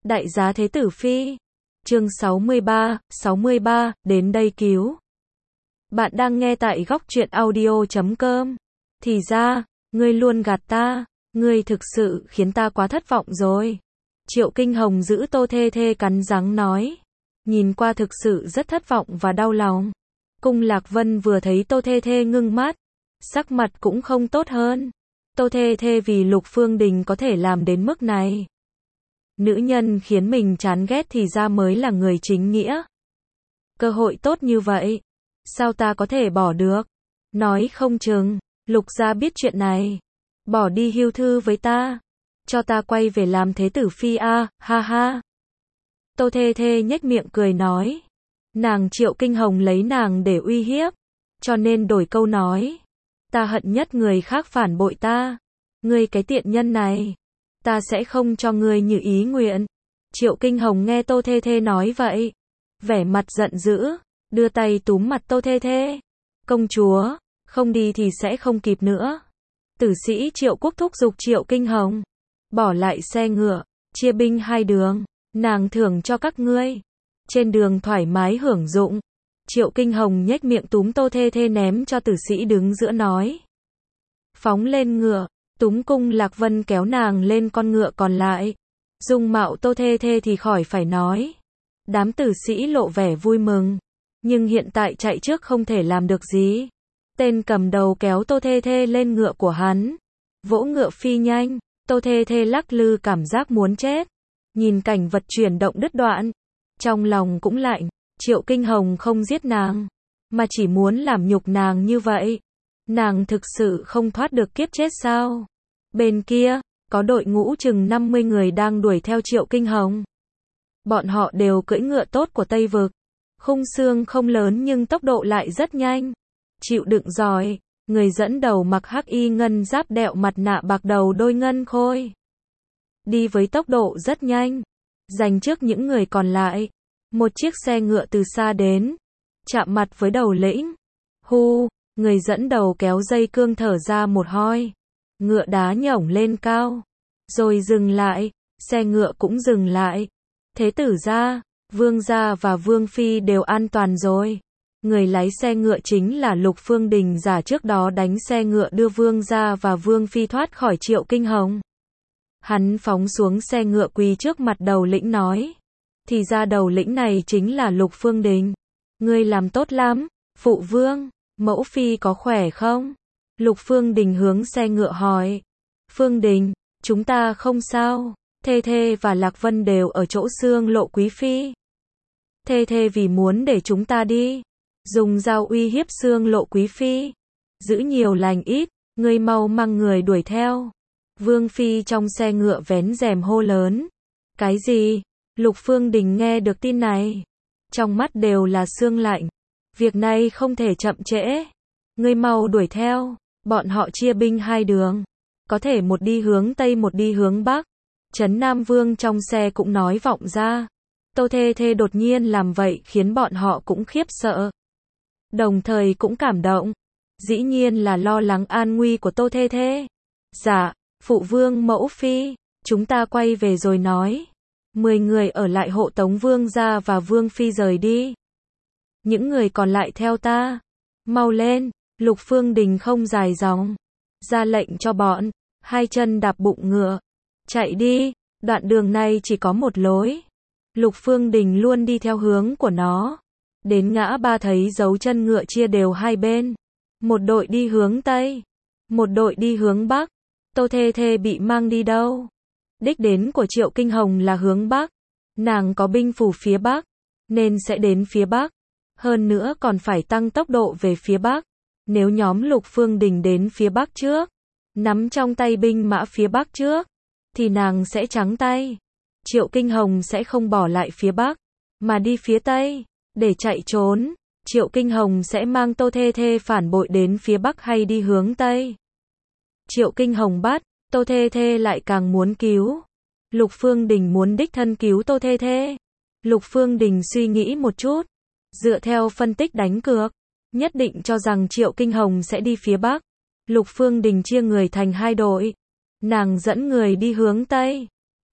Đại giá Thế Tử Phi. Chương 63, đến đây cứu. Bạn đang nghe tại góc truyện audio.com. Thì ra, ngươi luôn gạt ta, ngươi thực sự khiến ta quá thất vọng rồi. Triệu Kinh Hồng giữ Tô Thê Thê cắn răng nói. Nhìn qua thực sự rất thất vọng và đau lòng. Cung Lạc Vân vừa thấy Tô Thê Thê ngưng mắt, sắc mặt cũng không tốt hơn. Tô Thê Thê vì Lục Phương Đình có thể làm đến mức này. Nữ nhân khiến mình chán ghét thì ra mới là người chính nghĩa. Cơ hội tốt như vậy, sao ta có thể bỏ được? Nói không chừng, Lục gia biết chuyện này, bỏ đi hưu thư với ta, cho ta quay về làm Thế Tử Phi a, ha ha. Tô Thê Thê nhếch miệng cười nói. Nàng Triệu Kinh Hồng lấy nàng để uy hiếp, cho nên đổi câu nói. Ta hận nhất người khác phản bội ta. Ngươi cái tiện nhân này, ta sẽ không cho ngươi như ý nguyện. Triệu Kinh Hồng nghe Tô Thê Thê nói vậy, vẻ mặt giận dữ, đưa tay túm mặt Tô Thê Thê. Công chúa, không đi thì sẽ không kịp nữa. Tử sĩ Triệu Quốc thúc giục Triệu Kinh Hồng, bỏ lại xe ngựa, chia binh hai đường, nàng thưởng cho các ngươi. Trên đường thoải mái hưởng dụng. Triệu Kinh Hồng nhếch miệng túm Tô Thê Thê ném cho tử sĩ đứng giữa nói. Phóng lên ngựa, túm Cung Lạc Vân kéo nàng lên con ngựa còn lại. Dung mạo Tô Thê Thê thì khỏi phải nói. Đám tử sĩ lộ vẻ vui mừng. Nhưng hiện tại chạy trước không thể làm được gì. Tên cầm đầu kéo Tô Thê Thê lên ngựa của hắn. Vỗ ngựa phi nhanh. Tô Thê Thê lắc lư cảm giác muốn chết. Nhìn cảnh vật chuyển động đứt đoạn, trong lòng cũng lạnh. Triệu Kinh Hồng không giết nàng, mà chỉ muốn làm nhục nàng như vậy. Nàng thực sự không thoát được kiếp chết sao? Bên kia, có đội ngũ chừng 50 người đang đuổi theo Triệu Kinh Hồng. Bọn họ đều cưỡi ngựa tốt của Tây Vực. Khung xương không lớn nhưng tốc độ lại rất nhanh. Chịu đựng giỏi, người dẫn đầu mặc hắc y ngân giáp đeo mặt nạ bạc đầu đôi ngân khôi. Đi với tốc độ rất nhanh, giành trước những người còn lại. Một chiếc xe ngựa từ xa đến, chạm mặt với đầu lĩnh. Hu, người dẫn đầu kéo dây cương thở ra một hơi. Ngựa đá nhổng lên cao, rồi dừng lại, xe ngựa cũng dừng lại. Thế tử gia, vương gia và vương phi đều an toàn rồi. Người lái xe ngựa chính là Lục Phương Đình giả trước đó đánh xe ngựa đưa vương gia và vương phi thoát khỏi Triệu Kinh Hồng. Hắn phóng xuống xe ngựa quỳ trước mặt đầu lĩnh nói. Thì ra đầu lĩnh này chính là Lục Phương Đình. Ngươi làm tốt lắm, phụ vương, mẫu phi có khỏe không? Lục Phương Đình hướng xe ngựa hỏi. Phương Đình, chúng ta không sao, Thê Thê và Lạc Vân đều ở chỗ Xương Lộ quý phi. Thê Thê vì muốn để chúng ta đi, dùng dao uy hiếp Xương Lộ quý phi. Giữ nhiều lành ít, ngươi mau mang người đuổi theo. Vương phi trong xe ngựa vén rèm hô lớn. Cái gì? Lục Phương Đình nghe được tin này, trong mắt đều là sương lạnh. Việc này không thể chậm trễ. Ngươi mau đuổi theo. Bọn họ chia binh hai đường, có thể một đi hướng Tây một đi hướng Bắc. Trấn Nam Vương trong xe cũng nói vọng ra. Tô Thê Thê đột nhiên làm vậy khiến bọn họ cũng khiếp sợ, đồng thời cũng cảm động. Dĩ nhiên là lo lắng an nguy của Tô Thê Thê. Dạ, phụ vương mẫu phi, chúng ta quay về rồi nói. 10 người ở lại hộ tống vương gia và vương phi rời đi. Những người còn lại theo ta. Mau lên, Lục Phương Đình không dài dòng, ra lệnh cho bọn, hai chân đạp bụng ngựa. Chạy đi, đoạn đường này chỉ có một lối. Lục Phương Đình luôn đi theo hướng của nó. Đến ngã ba thấy dấu chân ngựa chia đều hai bên. Một đội đi hướng Tây, một đội đi hướng Bắc. Tô Thê Thê bị mang đi đâu? Đích đến của Triệu Kinh Hồng là hướng Bắc. Nàng có binh phủ phía Bắc, nên sẽ đến phía Bắc. Hơn nữa còn phải tăng tốc độ về phía Bắc. Nếu nhóm Lục Phương Đình đến phía Bắc trước, nắm trong tay binh mã phía Bắc trước, thì nàng sẽ trắng tay. Triệu Kinh Hồng sẽ không bỏ lại phía Bắc, mà đi phía Tây, để chạy trốn. Triệu Kinh Hồng sẽ mang Tô Thê Thê phản bội đến phía Bắc hay đi hướng Tây. Triệu Kinh Hồng bắt, Tô Thê Thê lại càng muốn cứu. Lục Phương Đình muốn đích thân cứu Tô Thê Thê. Lục Phương Đình suy nghĩ một chút, dựa theo phân tích đánh cược, nhất định cho rằng Triệu Kinh Hồng sẽ đi phía Bắc. Lục Phương Đình chia người thành hai đội. Nàng dẫn người đi hướng Tây,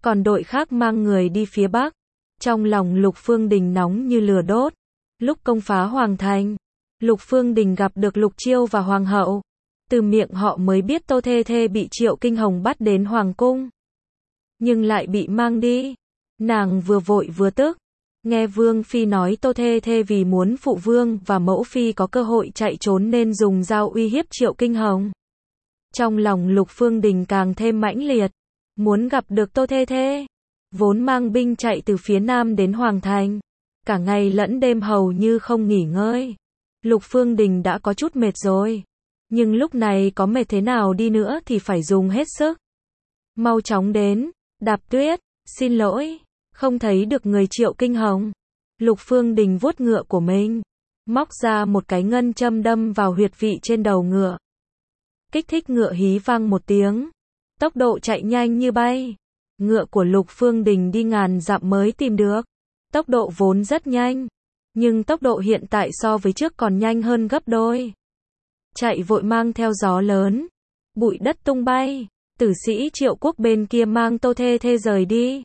còn đội khác mang người đi phía Bắc. Trong lòng Lục Phương Đình nóng như lửa đốt. Lúc công phá Hoàng Thành, Lục Phương Đình gặp được Lục Chiêu và Hoàng hậu. Từ miệng họ mới biết Tô Thê Thê bị Triệu Kinh Hồng bắt đến Hoàng cung. Nhưng lại bị mang đi. Nàng vừa vội vừa tức. Nghe Vương Phi nói Tô Thê Thê vì muốn phụ Vương và Mẫu Phi có cơ hội chạy trốn nên dùng dao uy hiếp Triệu Kinh Hồng. Trong lòng Lục Phương Đình càng thêm mãnh liệt. Muốn gặp được Tô Thê Thê. Vốn mang binh chạy từ phía Nam đến Hoàng Thành. Cả ngày lẫn đêm hầu như không nghỉ ngơi. Lục Phương Đình đã có chút mệt rồi. Nhưng lúc này có mệt thế nào đi nữa thì phải dùng hết sức. Mau chóng đến. Đạp Tuyết, xin lỗi. Không thấy được người Triệu Kinh Hồng. Lục Phương Đình vuốt ngựa của mình. Móc ra một cái ngân châm đâm vào huyệt vị trên đầu ngựa. Kích thích ngựa hí vang một tiếng. Tốc độ chạy nhanh như bay. Ngựa của Lục Phương Đình đi ngàn dặm mới tìm được. Tốc độ vốn rất nhanh. Nhưng tốc độ hiện tại so với trước còn nhanh hơn gấp đôi. Chạy vội mang theo gió lớn. Bụi đất tung bay. Tử sĩ Triệu Quốc bên kia mang Tô Thê Thê rời đi.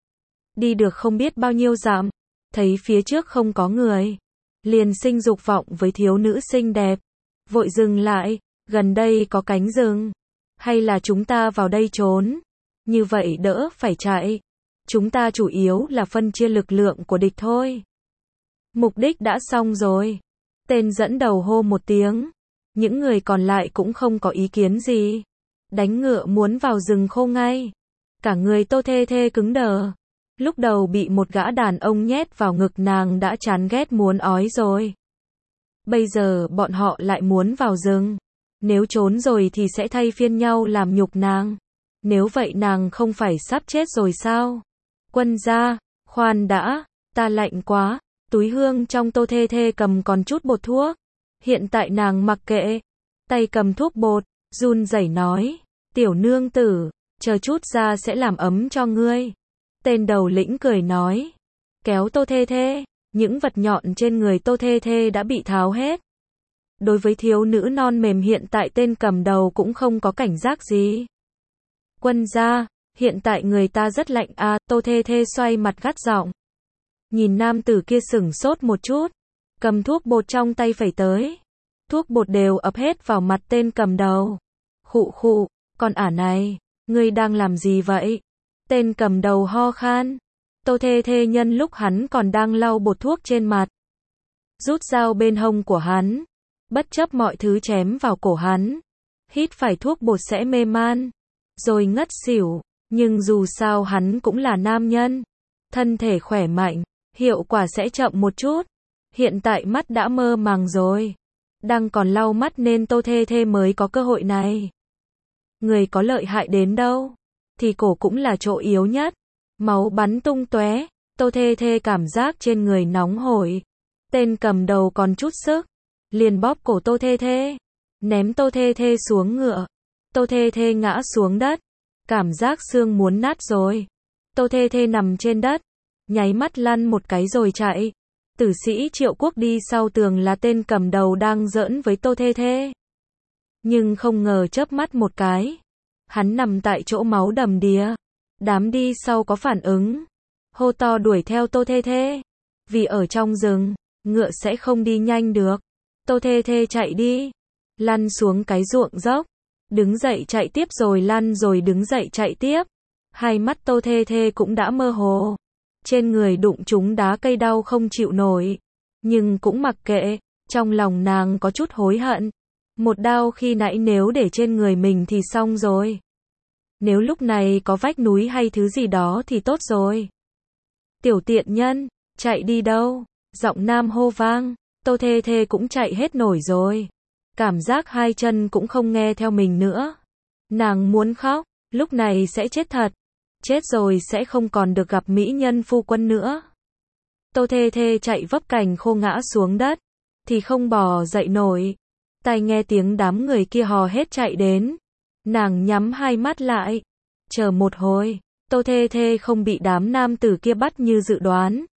Đi được không biết bao nhiêu dặm. Thấy phía trước không có người. Liền sinh dục vọng với thiếu nữ xinh đẹp. Vội dừng lại. Gần đây có cánh rừng. Hay là chúng ta vào đây trốn. Như vậy đỡ phải chạy. Chúng ta chủ yếu là phân chia lực lượng của địch thôi. Mục đích đã xong rồi. Tên dẫn đầu hô một tiếng. Những người còn lại cũng không có ý kiến gì. Đánh ngựa muốn vào rừng khô ngay. Cả người Tô Thê Thê cứng đờ. Lúc đầu bị một gã đàn ông nhét vào ngực nàng đã chán ghét muốn ói rồi. Bây giờ bọn họ lại muốn vào rừng. Nếu trốn rồi thì sẽ thay phiên nhau làm nhục nàng. Nếu vậy nàng không phải sắp chết rồi sao? Quân gia, khoan đã, ta lạnh quá. Túi hương trong Tô Thê Thê cầm còn chút bột thuốc. Hiện tại nàng mặc kệ. Tay cầm thuốc bột, run rẩy nói. Tiểu nương tử, chờ chút ra sẽ làm ấm cho ngươi. Tên đầu lĩnh cười nói. Kéo Tô Thê Thê. Những vật nhọn trên người Tô Thê Thê đã bị tháo hết. Đối với thiếu nữ non mềm hiện tại tên cầm đầu cũng không có cảnh giác gì. Quân gia, hiện tại người ta rất lạnh à, Tô Thê Thê xoay mặt gắt giọng. Nhìn nam tử kia sửng sốt một chút. Cầm thuốc bột trong tay phẩy tới. Thuốc bột đều ập hết vào mặt tên cầm đầu. Khụ khụ, con ả này, ngươi đang làm gì vậy? Tên cầm đầu ho khan. Tô Thê Thê nhân lúc hắn còn đang lau bột thuốc trên mặt. Rút dao bên hông của hắn. Bất chấp mọi thứ chém vào cổ hắn. Hít phải thuốc bột sẽ mê man. Rồi ngất xỉu. Nhưng dù sao hắn cũng là nam nhân. Thân thể khỏe mạnh. Hiệu quả sẽ chậm một chút. Hiện tại mắt đã mơ màng rồi. Đang còn lau mắt nên Tô Thê Thê mới có cơ hội này. Người có lợi hại đến đâu. Thì cổ cũng là chỗ yếu nhất. Máu bắn tung tóe. Tô Thê Thê cảm giác trên người nóng hổi. Tên cầm đầu còn chút sức. Liền bóp cổ Tô Thê Thê. Ném Tô Thê Thê xuống ngựa. Tô Thê Thê ngã xuống đất. Cảm giác xương muốn nát rồi. Tô Thê Thê nằm trên đất. Nháy mắt lăn một cái rồi chạy. Tử sĩ Triệu Quốc đi sau tường là tên cầm đầu đang giỡn với Tô Thê Thê. Nhưng không ngờ chớp mắt một cái. Hắn nằm tại chỗ máu đầm đìa. Đám đi sau có phản ứng. Hô to đuổi theo Tô Thê Thê. Vì ở trong rừng, ngựa sẽ không đi nhanh được. Tô Thê Thê chạy đi. Lăn xuống cái ruộng dốc. Đứng dậy chạy tiếp rồi lăn rồi đứng dậy chạy tiếp. Hai mắt Tô Thê Thê cũng đã mơ hồ. Trên người đụng trúng đá cây đau không chịu nổi. Nhưng cũng mặc kệ. Trong lòng nàng có chút hối hận. Một đau khi nãy nếu để trên người mình thì xong rồi. Nếu lúc này có vách núi hay thứ gì đó thì tốt rồi. Tiểu tiện nhân, chạy đi đâu? Giọng nam hô vang. Tô Thê Thê cũng chạy hết nổi rồi. Cảm giác hai chân cũng không nghe theo mình nữa. Nàng muốn khóc, lúc này sẽ chết thật. Chết rồi sẽ không còn được gặp mỹ nhân phu quân nữa. Tô Thê Thê chạy vấp cành khô ngã xuống đất. Thì không bò dậy nổi. Tai nghe tiếng đám người kia hò hét chạy đến. Nàng nhắm hai mắt lại. Chờ một hồi. Tô Thê Thê không bị đám nam tử kia bắt như dự đoán.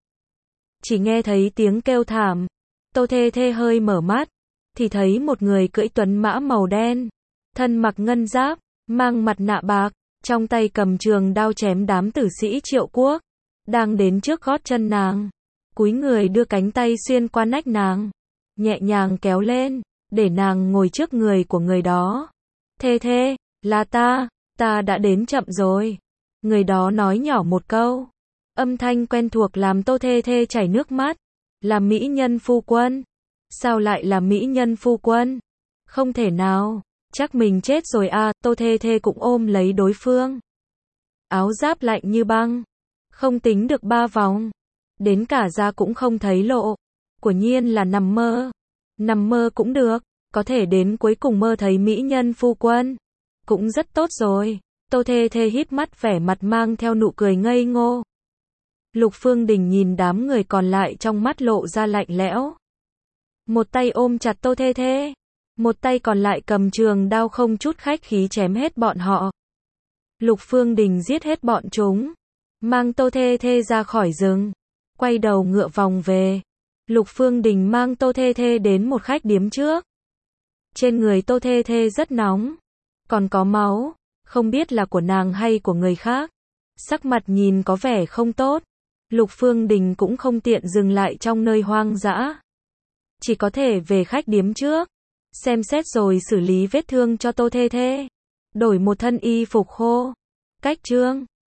Chỉ nghe thấy tiếng kêu thảm. Tô Thê Thê hơi mở mắt. Thì thấy một người cưỡi tuấn mã màu đen. Thân mặc ngân giáp. Mang mặt nạ bạc. trong tay cầm trường đao chém đám tử sĩ Triệu Quốc, đang đến trước gót chân nàng, cúi người đưa cánh tay xuyên qua nách nàng, nhẹ nhàng kéo lên, để nàng ngồi trước người của người đó. Thê thê, là ta đã đến chậm rồi. Người đó nói nhỏ một câu, âm thanh quen thuộc làm Tô Thê Thê chảy nước mắt. Là mỹ nhân phu quân? Sao lại là mỹ nhân phu quân? Không thể nào, chắc mình chết rồi à, Tô Thê Thê cũng ôm lấy đối phương. Áo giáp lạnh như băng, không tính được 3 vòng, đến cả da cũng không thấy lộ. Quả nhiên là nằm mơ cũng được, có thể đến cuối cùng mơ thấy mỹ nhân phu quân, cũng rất tốt rồi. Tô Thê Thê híp mắt, vẻ mặt mang theo nụ cười ngây ngô. Lục Phương Đình nhìn đám người còn lại, trong mắt lộ ra lạnh lẽo. Một tay ôm chặt Tô Thê Thê, một tay còn lại cầm trường đao không chút khách khí chém hết bọn họ. Lục Phương Đình giết hết bọn chúng, mang Tô Thê Thê ra khỏi rừng, quay đầu ngựa vòng về. Lục Phương Đình mang Tô Thê Thê đến một khách điếm trước. Trên người Tô Thê Thê rất nóng, còn có máu, không biết là của nàng hay của người khác. Sắc mặt nhìn có vẻ không tốt. Lục Phương Đình cũng không tiện dừng lại trong nơi hoang dã, chỉ có thể về khách điếm trước, xem xét rồi xử lý vết thương cho Tô Thê Thê, đổi một thân y phục khô. Cách chương